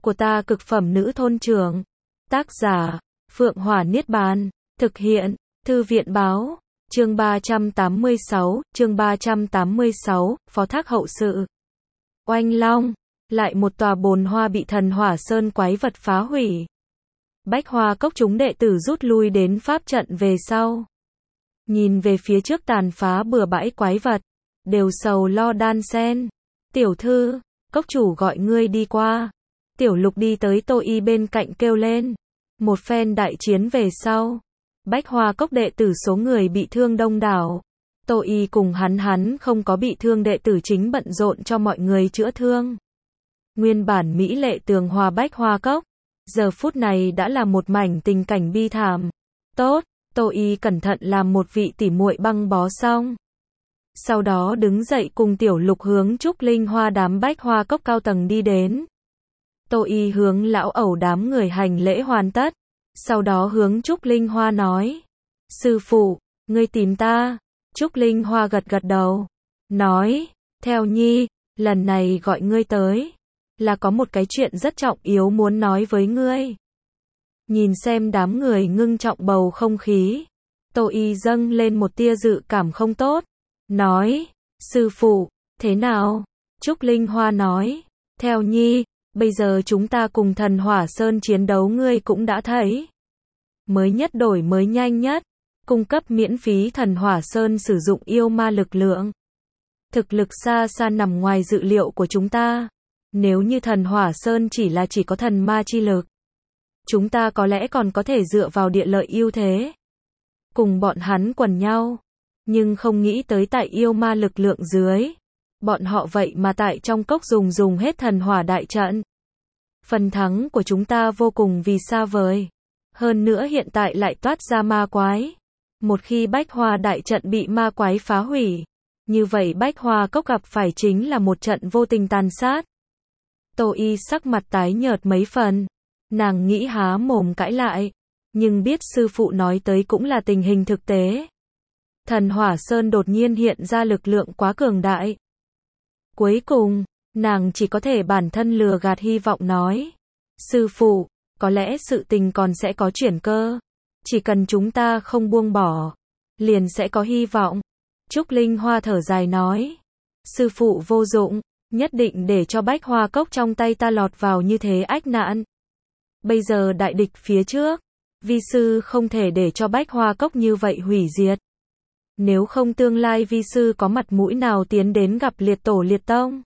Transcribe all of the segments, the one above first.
của ta cực phẩm nữ thôn trưởng. Tác giả, Phượng Hỏa Niết Bàn. Thực hiện, Thư viện Báo. Chương 386, Phó thác hậu sự. Oanh long, lại một tòa bồn hoa bị Thần Hỏa Sơn quái vật phá hủy. Bách Hoa Cốc chúng đệ tử rút lui đến pháp trận về sau. Nhìn về phía trước tàn phá bừa bãi quái vật, đều sầu lo đan sen. Tiểu thư, cốc chủ gọi ngươi đi qua. Tiểu Lục đi tới Tô Y bên cạnh kêu lên. Một phen đại chiến về sau, Bách Hoa Cốc đệ tử số người bị thương đông đảo. Tô Y cùng hắn không có bị thương đệ tử chính bận rộn cho mọi người chữa thương. Nguyên bản mỹ lệ tường hòa Bách Hoa Cốc, giờ phút này đã là một mảnh tình cảnh bi thảm. Tốt, Tô Y cẩn thận làm một vị tỉ muội băng bó xong. Sau đó đứng dậy cùng Tiểu Lục hướng Trúc Linh Hoa đám Bách Hoa Cốc cao tầng đi đến. Tô Y hướng lão ẩu đám người hành lễ hoàn tất. Sau đó hướng Trúc Linh Hoa nói. Sư phụ, ngươi tìm ta. Trúc Linh Hoa gật gật đầu. Nói, theo nhi, lần này gọi ngươi tới. Là có một cái chuyện rất trọng yếu muốn nói với ngươi. Nhìn xem đám người ngưng trọng bầu không khí. Tô Y dâng lên một tia dự cảm không tốt. Nói, sư phụ, thế nào? Trúc Linh Hoa nói, theo nhi, bây giờ chúng ta cùng Thần Hỏa Sơn chiến đấu ngươi cũng đã thấy. Mới nhất đổi mới nhanh nhất, cung cấp miễn phí Thần Hỏa Sơn sử dụng yêu ma lực lượng. Thực lực xa xa nằm ngoài dự liệu của chúng ta. Nếu như Thần Hỏa Sơn chỉ có thần ma chi lực, chúng ta có lẽ còn có thể dựa vào địa lợi ưu thế, cùng bọn hắn quần nhau. Nhưng không nghĩ tới tại yêu ma lực lượng dưới, bọn họ vậy mà tại trong cốc dùng hết thần hỏa đại trận. Phần thắng của chúng ta vô cùng vì xa vời. Hơn nữa hiện tại lại toát ra ma quái. Một khi Bách Hoa đại trận bị ma quái phá hủy, như vậy Bách Hoa Cốc gặp phải chính là một trận vô tình tàn sát. Tô Y sắc mặt tái nhợt mấy phần. Nàng nghĩ há mồm cãi lại, nhưng biết sư phụ nói tới cũng là tình hình thực tế. Thần Hỏa Sơn đột nhiên hiện ra lực lượng quá cường đại. Cuối cùng, nàng chỉ có thể bản thân lừa gạt hy vọng nói. Sư phụ, có lẽ sự tình còn sẽ có chuyển cơ. Chỉ cần chúng ta không buông bỏ, liền sẽ có hy vọng. Trúc Linh Hoa thở dài nói. Sư phụ vô dụng, nhất định để cho Bách Hoa Cốc trong tay ta lọt vào như thế ách nạn. Bây giờ đại địch phía trước, vi sư không thể để cho Bách Hoa Cốc như vậy hủy diệt. Nếu không tương lai vi sư có mặt mũi nào tiến đến gặp liệt tổ liệt tông.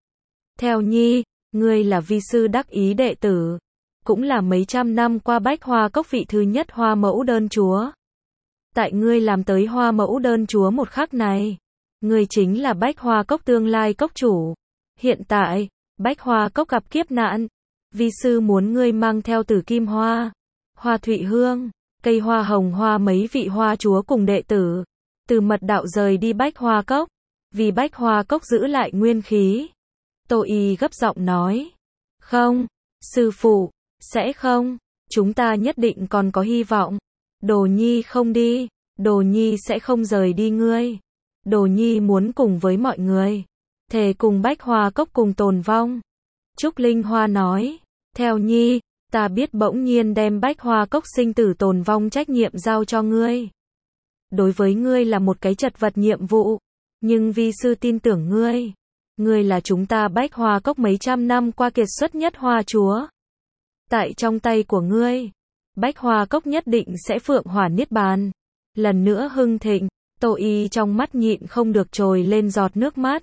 Theo nhi, ngươi là vi sư đắc ý đệ tử, cũng là mấy trăm năm qua Bách Hoa Cốc vị thứ nhất Hoa Mẫu Đơn Chúa. Tại ngươi làm tới Hoa Mẫu Đơn Chúa một khắc này, ngươi chính là Bách Hoa Cốc tương lai cốc chủ. Hiện tại, Bách Hoa Cốc gặp kiếp nạn, vi sư muốn ngươi mang theo Tử Kim Hoa, Hoa Thụy Hương, cây hoa hồng hoa mấy vị hoa chúa cùng đệ tử, từ mật đạo rời đi Bách Hoa Cốc, vì Bách Hoa Cốc giữ lại nguyên khí. Tô Y gấp giọng nói. Không, sư phụ, sẽ không, chúng ta nhất định còn có hy vọng. Đồ Nhi không đi, Đồ Nhi sẽ không rời đi ngươi. Đồ Nhi muốn cùng với mọi người, thề cùng Bách Hoa Cốc cùng tồn vong. Trúc Linh Hoa nói, theo nhi, ta biết bỗng nhiên đem Bách Hoa Cốc sinh tử tồn vong trách nhiệm giao cho ngươi. Đối với ngươi là một cái chật vật nhiệm vụ, nhưng vi sư tin tưởng ngươi. Ngươi là chúng ta Bách Hoa Cốc mấy trăm năm qua kiệt xuất nhất hoa chúa. Tại trong tay của ngươi, Bách Hoa Cốc nhất định sẽ phượng hỏa niết bàn, lần nữa hưng thịnh. Tô Y trong mắt nhịn không được trồi lên giọt nước mắt.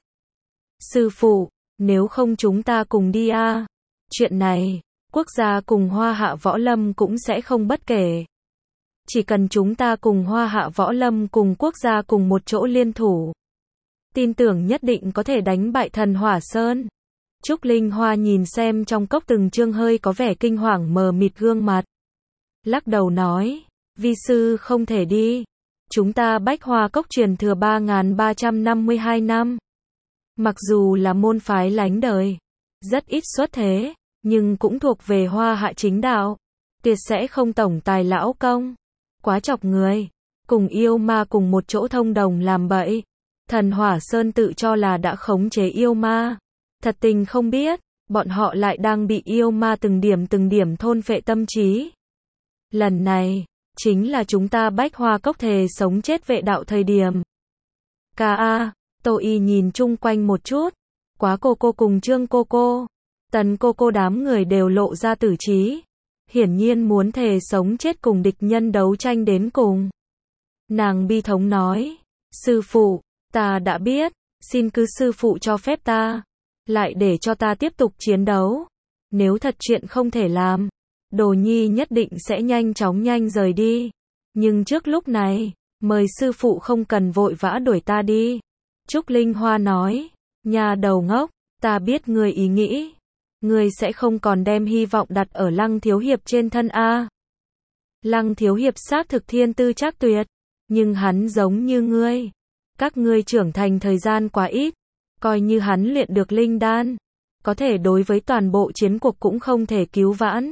Sư phụ, nếu không chúng ta cùng đi a. Chuyện này, quốc gia cùng Hoa Hạ Võ Lâm cũng sẽ không bất kể. Chỉ cần chúng ta cùng Hoa Hạ Võ Lâm cùng quốc gia cùng một chỗ liên thủ, tin tưởng nhất định có thể đánh bại Thần Hỏa Sơn. Trúc Linh Hoa nhìn xem trong cốc từng chương hơi có vẻ kinh hoàng mờ mịt gương mặt. Lắc đầu nói, vi sư không thể đi. Chúng ta Bách Hoa Cốc truyền thừa 3.352 năm. Mặc dù là môn phái lánh đời, rất ít xuất thế, nhưng cũng thuộc về Hoa Hạ chính đạo. Tuyệt sẽ không tổng tài lão công. Quá chọc người. Cùng yêu ma cùng một chỗ thông đồng làm bậy. Thần Hỏa Sơn tự cho là đã khống chế yêu ma. Thật tình không biết, bọn họ lại đang bị yêu ma từng điểm thôn phệ tâm trí. Lần này, chính là chúng ta Bách Hoa Cốc thề sống chết vệ đạo thời điểm. Tô Y nhìn chung quanh một chút, Quá cô cùng Trương cô, Tần cô đám người đều lộ ra tử trí. Hiển nhiên muốn thề sống chết cùng địch nhân đấu tranh đến cùng. Nàng bi thống nói, sư phụ, ta đã biết, xin cứ sư phụ cho phép ta, lại để cho ta tiếp tục chiến đấu. Nếu thật chuyện không thể làm, Đồ Nhi nhất định sẽ nhanh rời đi. Nhưng trước lúc này, mời sư phụ không cần vội vã đuổi ta đi. Trúc Linh Hoa nói, nhà đầu ngốc, ta biết ngươi ý nghĩ. Ngươi sẽ không còn đem hy vọng đặt ở Lăng Thiếu Hiệp trên thân a. Lăng Thiếu Hiệp xác thực thiên tư chắc tuyệt, nhưng hắn giống như ngươi. Các ngươi trưởng thành thời gian quá ít, coi như hắn luyện được linh đan, có thể đối với toàn bộ chiến cuộc cũng không thể cứu vãn.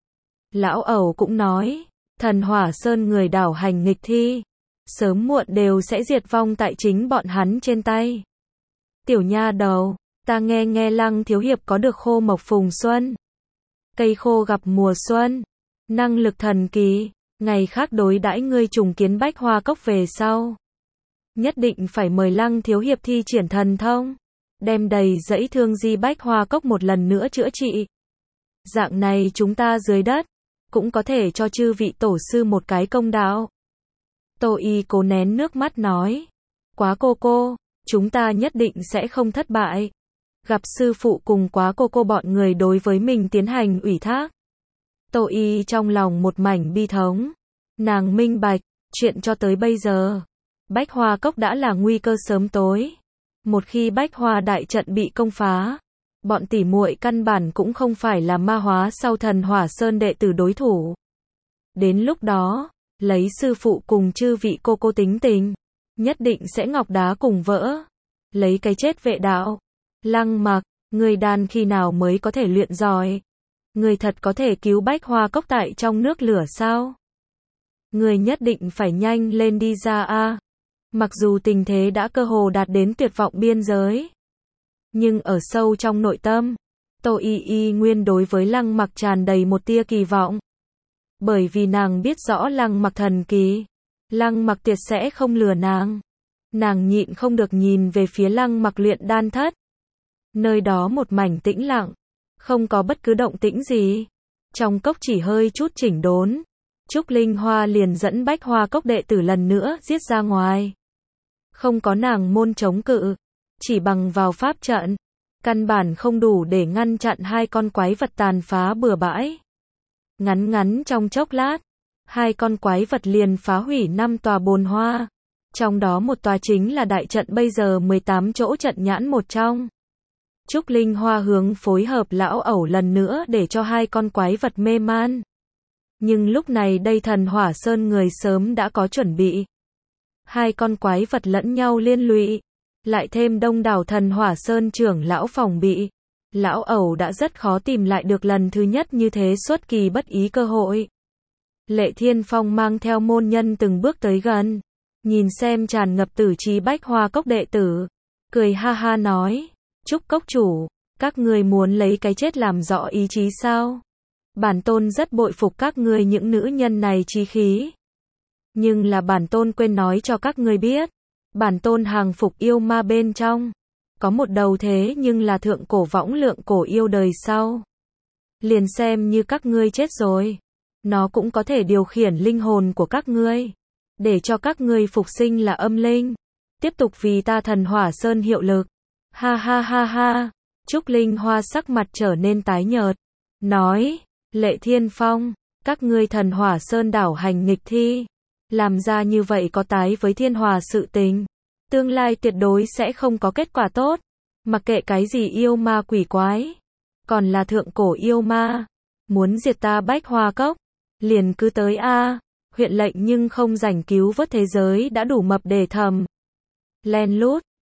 Lão Ẩu cũng nói, Thần Hỏa Sơn người đảo hành nghịch thi, sớm muộn đều sẽ diệt vong tại chính bọn hắn trên tay. Tiểu nha đầu, ta nghe Lăng Thiếu Hiệp có được khô mộc phùng xuân, cây khô gặp mùa xuân, năng lực thần kỳ, ngày khác đối đãi ngươi trùng kiến Bách Hoa Cốc về sau. Nhất định phải mời Lăng Thiếu Hiệp thi triển thần thông, đem đầy dẫy thương di Bách Hoa Cốc một lần nữa chữa trị. Dạng này chúng ta dưới đất, cũng có thể cho chư vị tổ sư một cái công đạo. Tô Y cố nén nước mắt nói, Quá cô, chúng ta nhất định sẽ không thất bại. Gặp sư phụ cùng Quá cô bọn người đối với mình tiến hành ủy thác. Tô Y trong lòng một mảnh bi thống. Nàng minh bạch, chuyện cho tới bây giờ, Bách Hoa Cốc đã là nguy cơ sớm tối. Một khi Bách Hoa đại trận bị công phá, bọn tỉ muội căn bản cũng không phải là ma hóa sau Thần Hỏa Sơn đệ tử đối thủ. Đến lúc đó, lấy sư phụ cùng chư vị cô tính tình, nhất định sẽ ngọc đá cùng vỡ. Lấy cái chết vệ đạo. Lăng Mặc, người đàn khi nào mới có thể luyện giỏi? Người thật có thể cứu Bách Hoa Cốc tại trong nước lửa sao? Người nhất định phải nhanh lên đi ra a. Mặc dù tình thế đã cơ hồ đạt đến tuyệt vọng biên giới, nhưng ở sâu trong nội tâm, Tô Y nguyên đối với Lăng Mặc tràn đầy một tia kỳ vọng. Bởi vì nàng biết rõ Lăng Mặc thần kỳ, Lăng Mặc tuyệt sẽ không lừa nàng. Nàng nhịn không được nhìn về phía Lăng Mặc luyện đan thất. Nơi đó một mảnh tĩnh lặng, không có bất cứ động tĩnh gì. Trong cốc chỉ hơi chút chỉnh đốn, Trúc Linh Hoa liền dẫn Bách Hoa Cốc đệ tử lần nữa giết ra ngoài. Không có nàng môn chống cự, chỉ bằng vào pháp trận, căn bản không đủ để ngăn chặn hai con quái vật tàn phá bừa bãi. Ngắn trong chốc lát, hai con quái vật liền phá hủy 5 tòa bồn hoa. Trong đó một tòa chính là đại trận bây giờ 18 chỗ trận nhãn một trong. Trúc Linh Hoa hướng phối hợp Lão Ẩu lần nữa để cho hai con quái vật mê man. Nhưng lúc này đây Thần Hỏa Sơn người sớm đã có chuẩn bị. Hai con quái vật lẫn nhau liên lụy, lại thêm đông đảo Thần Hỏa Sơn trưởng lão phòng bị. Lão Ẩu đã rất khó tìm lại được lần thứ nhất như thế xuất kỳ bất ý cơ hội. Lệ Thiên Phong mang theo môn nhân từng bước tới gần, nhìn xem tràn ngập tử trí Bách Hoa Cốc đệ tử, cười ha ha nói, Trúc Cốc chủ, các ngươi muốn lấy cái chết làm rõ ý chí sao? Bản tôn rất bội phục các ngươi những nữ nhân này chí khí. Nhưng là bản tôn quên nói cho các ngươi biết, bản tôn hàng phục yêu ma bên trong, có một đầu thế nhưng là thượng cổ võng lượng cổ yêu đời sau. Liền xem như các ngươi chết rồi, nó cũng có thể điều khiển linh hồn của các ngươi, để cho các ngươi phục sinh là âm linh, tiếp tục vì ta Thần Hỏa Sơn hiệu lực. Ha ha ha ha, Trúc Linh Hoa sắc mặt trở nên tái nhợt, nói, Lệ Thiên Phong, các ngươi Thần Hỏa Sơn đảo hành nghịch thi, làm ra như vậy có tái với Thiên Hòa sự tình, tương lai tuyệt đối sẽ không có kết quả tốt, mặc kệ cái gì yêu ma quỷ quái, còn là thượng cổ yêu ma, muốn diệt ta Bách Hoa Cốc, liền cứ tới a. Huyện lệnh nhưng không rảnh cứu vớt thế giới đã đủ mập để thầm. Len lút,